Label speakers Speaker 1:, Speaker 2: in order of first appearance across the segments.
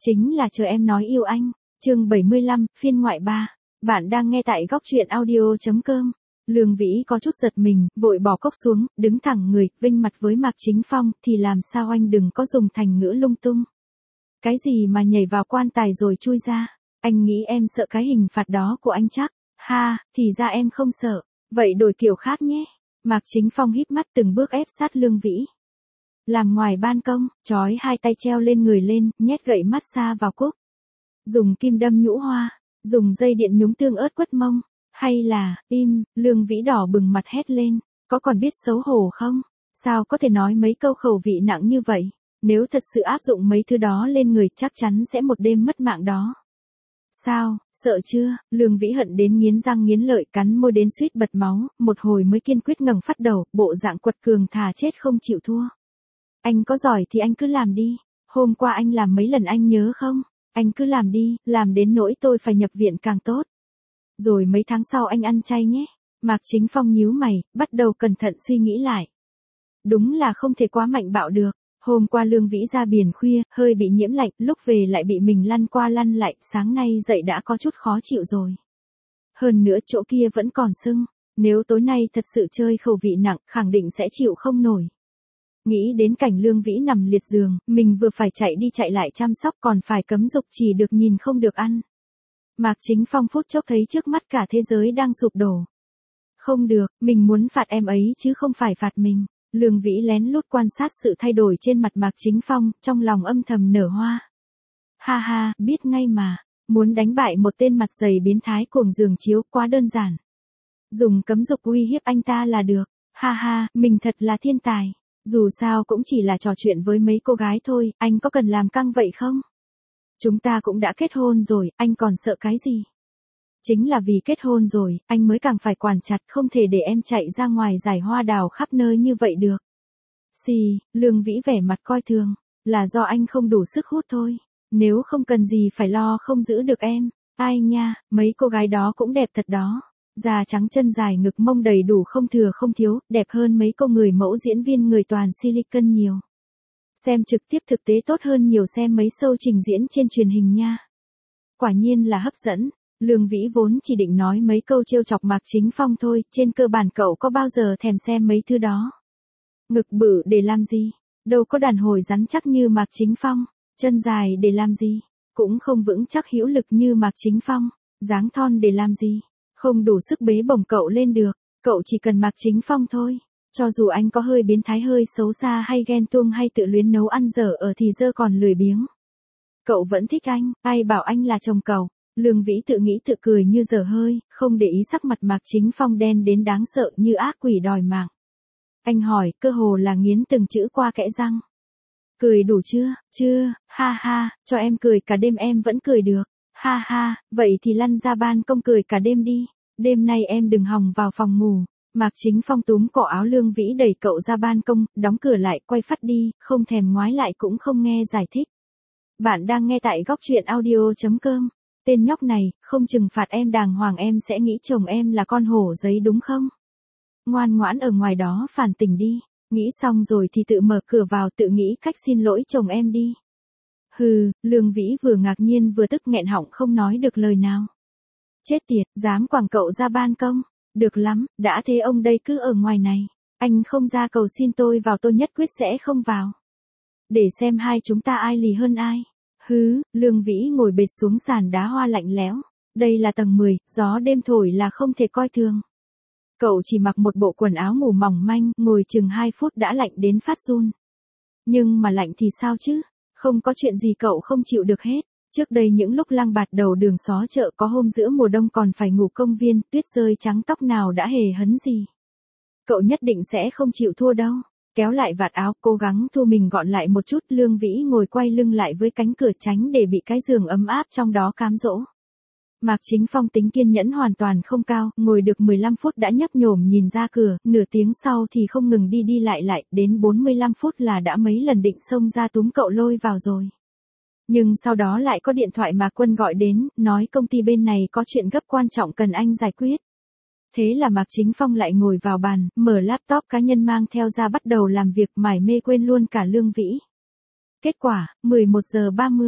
Speaker 1: Chính là chờ em nói yêu anh. Chương 75, phiên ngoại 3. Bạn đang nghe tại góc truyện audio.com. Lương Vĩ có chút giật mình, vội bỏ cốc xuống, đứng thẳng người, vinh mặt với Mạc Chính Phong, thì làm sao anh đừng có dùng thành ngữ lung tung. Cái gì mà nhảy vào quan tài rồi chui ra? Anh nghĩ em sợ cái hình phạt đó của anh chắc. Ha, thì ra em không sợ. Vậy đổi kiểu khác nhé. Mạc Chính Phong híp mắt từng bước ép sát Lương Vĩ. Làm ngoài ban công, trói hai tay treo lên người lên, nhét gậy massage vào cúc. Dùng kim đâm nhũ hoa, dùng dây điện nhúng tương ớt quất mông. Hay là, im, Lương Vĩ đỏ bừng mặt hét lên, có còn biết xấu hổ không? Sao có thể nói mấy câu khẩu vị nặng như vậy? Nếu thật sự áp dụng mấy thứ đó lên người chắc chắn sẽ một đêm mất mạng đó. Sao, sợ chưa? Lương Vĩ hận đến nghiến răng nghiến lợi, cắn môi đến suýt bật máu, một hồi mới kiên quyết ngẩng phát đầu, bộ dạng quật cường thà chết không chịu thua. Anh có giỏi thì anh cứ làm đi, hôm qua anh làm mấy lần anh nhớ không? Anh cứ làm đi, làm đến nỗi tôi phải nhập viện càng tốt. Rồi mấy tháng sau anh ăn chay nhé. Mạc Chính Phong nhíu mày, bắt đầu cẩn thận suy nghĩ lại. Đúng là không thể quá mạnh bạo được. Hôm qua Lương Vĩ ra biển khuya, hơi bị nhiễm lạnh, lúc về lại bị mình lăn qua lăn lại, sáng nay dậy đã có chút khó chịu rồi. Hơn nữa chỗ kia vẫn còn sưng, nếu tối nay thật sự chơi khẩu vị nặng, khẳng định sẽ chịu không nổi. Nghĩ đến cảnh Lương Vĩ nằm liệt giường, mình vừa phải chạy đi chạy lại chăm sóc còn phải cấm dục chỉ được nhìn không được ăn. Mạc Chính Phong phút chốc thấy trước mắt cả thế giới đang sụp đổ. Không được, mình muốn phạt em ấy chứ không phải phạt mình. Lương Vĩ lén lút quan sát sự thay đổi trên mặt Mạc Chính Phong, trong lòng âm thầm nở hoa. Ha ha, biết ngay mà, muốn đánh bại một tên mặt dày biến thái cuồng giường chiếu quá đơn giản. Dùng cấm dục uy hiếp anh ta là được. Ha ha, mình thật là thiên tài. Dù sao cũng chỉ là trò chuyện với mấy cô gái thôi, anh có cần làm căng vậy không? Chúng ta cũng đã kết hôn rồi, anh còn sợ cái gì? Chính là vì kết hôn rồi, anh mới càng phải quản chặt, không thể để em chạy ra ngoài giải hoa đào khắp nơi như vậy được. Xì, Lương Vĩ vẻ mặt coi thường, là do anh không đủ sức hút thôi. Nếu không cần gì phải lo không giữ được em. Ai nha, mấy cô gái đó cũng đẹp thật đó. Da trắng chân dài ngực mông đầy đủ không thừa không thiếu, đẹp hơn mấy cô người mẫu diễn viên người toàn silicon nhiều. Xem trực tiếp thực tế tốt hơn nhiều xem mấy show trình diễn trên truyền hình nha. Quả nhiên là hấp dẫn. Lương Vĩ vốn chỉ định nói mấy câu trêu chọc Mạc Chính Phong thôi, trên cơ bản cậu có bao giờ thèm xem mấy thứ đó. Ngực bự để làm gì? Đâu có đàn hồi rắn chắc như Mạc Chính Phong. Chân dài để làm gì? Cũng không vững chắc hữu lực như Mạc Chính Phong. Dáng thon để làm gì? Không đủ sức bế bổng cậu lên được. Cậu chỉ cần Mạc Chính Phong thôi. Cho dù anh có hơi biến thái hơi xấu xa hay ghen tuông hay tự luyến nấu ăn dở ở thì dơ còn lười biếng. Cậu vẫn thích anh, ai bảo anh là chồng cậu. Lương Vĩ tự nghĩ tự cười như dở hơi, không để ý sắc mặt Mạc Chính Phong đen đến đáng sợ như ác quỷ đòi mạng. Anh hỏi, cơ hồ là nghiến từng chữ qua kẽ răng. Cười đủ chưa? Chưa, ha ha, cho em cười cả đêm em vẫn cười được. Ha ha, vậy thì lăn ra ban công cười cả đêm đi. Đêm nay em đừng hòng vào phòng ngủ. Mạc Chính Phong túm cổ áo Lương Vĩ đẩy cậu ra ban công, đóng cửa lại, quay phắt đi, không thèm ngoái lại cũng không nghe giải thích. Bạn đang nghe tại góc truyện audio.com. Tên nhóc này, không trừng phạt em đàng hoàng em sẽ nghĩ chồng em là con hổ giấy đúng không? Ngoan ngoãn ở ngoài đó phản tỉnh đi. Nghĩ xong rồi thì tự mở cửa vào tự nghĩ cách xin lỗi chồng em đi. Hừ, Lương Vĩ vừa ngạc nhiên vừa tức nghẹn họng không nói được lời nào. Chết tiệt, dám quẳng cậu ra ban công. Được lắm, đã thế ông đây cứ ở ngoài này. Anh không ra cầu xin tôi vào tôi nhất quyết sẽ không vào. Để xem hai chúng ta ai lì hơn ai. Hứ, Lương Vĩ ngồi bệt xuống sàn đá hoa lạnh lẽo. Đây là tầng 10, gió đêm thổi là không thể coi thường. Cậu chỉ mặc một bộ quần áo ngủ mỏng manh, ngồi chừng 2 phút đã lạnh đến phát run. Nhưng mà lạnh thì sao chứ? Không có chuyện gì cậu không chịu được hết. Trước đây những lúc lang bạt đầu đường xó chợ có hôm giữa mùa đông còn phải ngủ công viên, tuyết rơi trắng tóc nào đã hề hấn gì. Cậu nhất định sẽ không chịu thua đâu. Kéo lại vạt áo, cố gắng thu mình gọn lại một chút, Lương Vĩ ngồi quay lưng lại với cánh cửa tránh để bị cái giường ấm áp trong đó cám dỗ. Mạc Chính Phong tính kiên nhẫn hoàn toàn không cao, ngồi được 15 phút đã nhấp nhổm nhìn ra cửa, nửa tiếng sau thì không ngừng đi đi lại, đến 45 phút là đã mấy lần định xông ra túm cậu lôi vào rồi. Nhưng sau đó lại có điện thoại Mạc Quân gọi đến, nói công ty bên này có chuyện gấp quan trọng cần anh giải quyết. Thế là Mạc Chính Phong lại ngồi vào bàn, mở laptop cá nhân mang theo ra bắt đầu làm việc mải mê quên luôn cả Lương Vĩ. Kết quả, 11 giờ 30.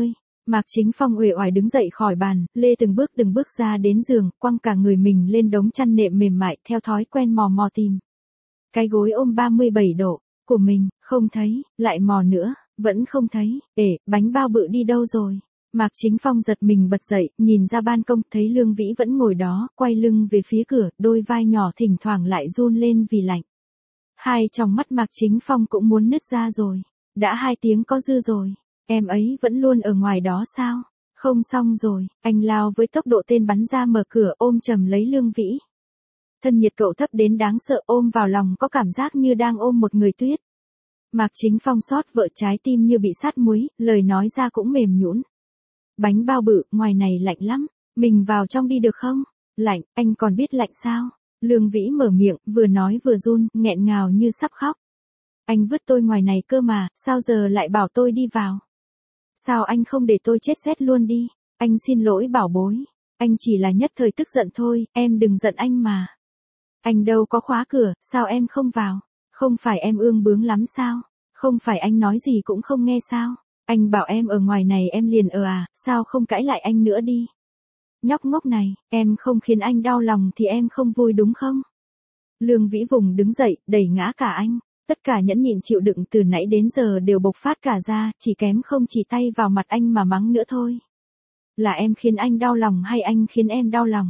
Speaker 1: Mạc Chính Phong uể oải đứng dậy khỏi bàn, lê từng bước ra đến giường, quăng cả người mình lên đống chăn nệm mềm mại, theo thói quen mò mò tìm. Cái gối ôm 37 độ, của mình, không thấy, lại mò nữa, vẫn không thấy, bánh bao bự đi đâu rồi? Mạc Chính Phong giật mình bật dậy, nhìn ra ban công, thấy Lương Vĩ vẫn ngồi đó, quay lưng về phía cửa, đôi vai nhỏ thỉnh thoảng lại run lên vì lạnh. Hai tròng mắt Mạc Chính Phong cũng muốn nứt ra rồi. Đã 2 tiếng có dư rồi. Em ấy vẫn luôn ở ngoài đó sao? Không xong rồi, anh lao với tốc độ tên bắn ra mở cửa ôm chầm lấy Lương Vĩ. Thân nhiệt cậu thấp đến đáng sợ, ôm vào lòng có cảm giác như đang ôm một người tuyết. Mạc Chính Phong xót vợ, trái tim như bị sát muối, lời nói ra cũng mềm nhũn. Bánh bao bự, ngoài này lạnh lắm, mình vào trong đi được không? Lạnh, anh còn biết lạnh sao? Lương Vĩ mở miệng, vừa nói vừa run, nghẹn ngào như sắp khóc. Anh vứt tôi ngoài này cơ mà, sao giờ lại bảo tôi đi vào? Sao anh không để tôi chết rét luôn đi? Anh xin lỗi bảo bối. Anh chỉ là nhất thời tức giận thôi, em đừng giận anh mà. Anh đâu có khóa cửa, sao em không vào? Không phải em ương bướng lắm sao? Không phải anh nói gì cũng không nghe sao? Anh bảo em ở ngoài này em liền ở à, sao không cãi lại anh nữa đi? Nhóc ngốc này, em không khiến anh đau lòng thì em không vui đúng không? Lương Vĩ Vùng đứng dậy, đẩy ngã cả anh. Tất cả nhẫn nhịn chịu đựng từ nãy đến giờ đều bộc phát cả ra, chỉ kém không chỉ tay vào mặt anh mà mắng nữa thôi. Là em khiến anh đau lòng hay anh khiến em đau lòng?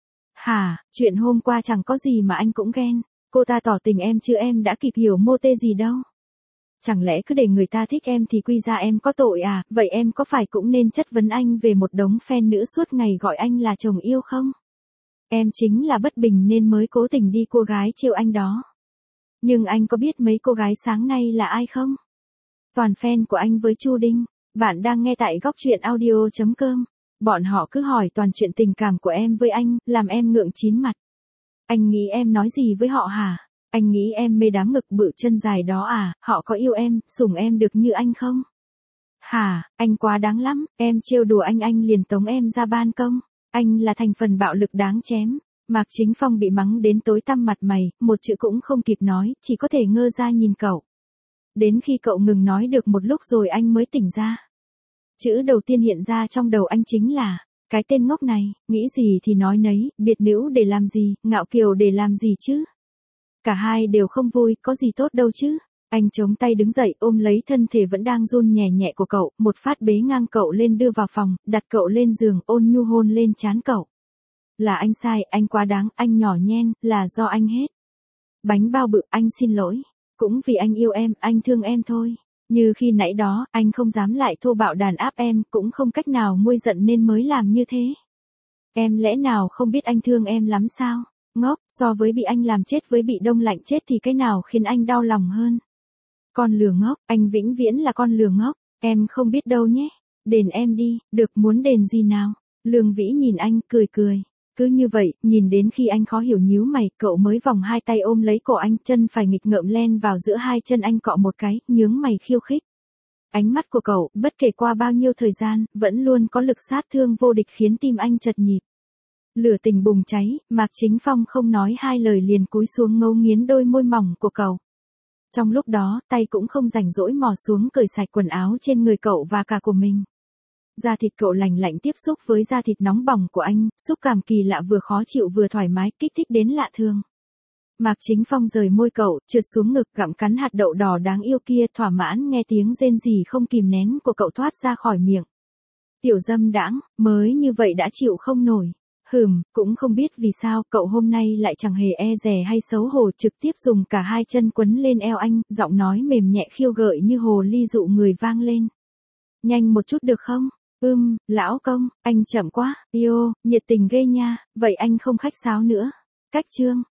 Speaker 1: Hả, chuyện hôm qua chẳng có gì mà anh cũng ghen. Cô ta tỏ tình em chứ em đã kịp hiểu mô tê gì đâu. Chẳng lẽ cứ để người ta thích em thì quy ra em có tội à, vậy em có phải cũng nên chất vấn anh về một đống fan nữ suốt ngày gọi anh là chồng yêu không? Em chính là bất bình nên mới cố tình đi cô gái trêu anh đó. Nhưng anh có biết mấy cô gái sáng nay là ai không? Toàn fan của anh với Chu Đinh. Bạn đang nghe tại góc truyện audio.com. Bọn họ cứ hỏi toàn chuyện tình cảm của em với anh, làm em ngượng chín mặt. Anh nghĩ em nói gì với họ hả? Anh nghĩ em mê đám ngực bự chân dài đó à, họ có yêu em, sủng em được như anh không? Hả, anh quá đáng lắm, em trêu đùa anh liền tống em ra ban công. Anh là thành phần bạo lực đáng chém. Mạc Chính Phong bị mắng đến tối tăm mặt mày, một chữ cũng không kịp nói, chỉ có thể ngơ ra nhìn cậu. Đến khi cậu ngừng nói được một lúc rồi anh mới tỉnh ra. Chữ đầu tiên hiện ra trong đầu anh chính là, cái tên ngốc này, nghĩ gì thì nói nấy, biệt nữ để làm gì, ngạo kiều để làm gì chứ? Cả hai đều không vui, có gì tốt đâu chứ? Anh chống tay đứng dậy ôm lấy thân thể vẫn đang run nhẹ nhẹ của cậu, một phát bế ngang cậu lên đưa vào phòng, đặt cậu lên giường, ôn nhu hôn lên trán cậu. Là anh sai, anh quá đáng, anh nhỏ nhen, là do anh hết. Bánh bao bự, anh xin lỗi. Cũng vì anh yêu em, anh thương em thôi. Như khi nãy đó, anh không dám lại thô bạo đàn áp em, cũng không cách nào nguôi giận nên mới làm như thế. Em lẽ nào không biết anh thương em lắm sao? Ngốc, so với bị anh làm chết với bị đông lạnh chết thì cái nào khiến anh đau lòng hơn? Con lừa ngốc, anh vĩnh viễn là con lừa ngốc, em không biết đâu nhé. Đền em đi, được muốn đền gì nào? Lương Vĩ nhìn anh, cười. Cứ như vậy, nhìn đến khi anh khó hiểu nhíu mày, cậu mới vòng hai tay ôm lấy cổ anh, chân phải nghịch ngợm len vào giữa hai chân anh cọ một cái, nhướng mày khiêu khích. Ánh mắt của cậu, bất kể qua bao nhiêu thời gian, vẫn luôn có lực sát thương vô địch khiến tim anh chật nhịp. Lửa tình bùng cháy, Mạc Chính Phong không nói hai lời liền cúi xuống ngấu nghiến đôi môi mỏng của cậu. Trong lúc đó, tay cũng không rảnh rỗi mò xuống cởi sạch quần áo trên người cậu và cả của mình. Da thịt cậu lành lạnh tiếp xúc với da thịt nóng bỏng của anh, xúc cảm kỳ lạ vừa khó chịu vừa thoải mái, kích thích đến lạ thường. Mạc Chính Phong rời môi cậu, trượt xuống ngực gặm cắn hạt đậu đỏ đáng yêu kia, thỏa mãn nghe tiếng rên rỉ không kìm nén của cậu thoát ra khỏi miệng. Tiểu dâm đãng, mới như vậy đã chịu không nổi. Cũng không biết vì sao cậu hôm nay lại chẳng hề e dè hay xấu hổ, trực tiếp dùng cả hai chân quấn lên eo anh, giọng nói mềm nhẹ khiêu gợi như hồ ly dụ người vang lên. Nhanh một chút được không? Lão công, anh chậm quá, nhiệt tình ghê nha, vậy anh không khách sáo nữa. Cách chương.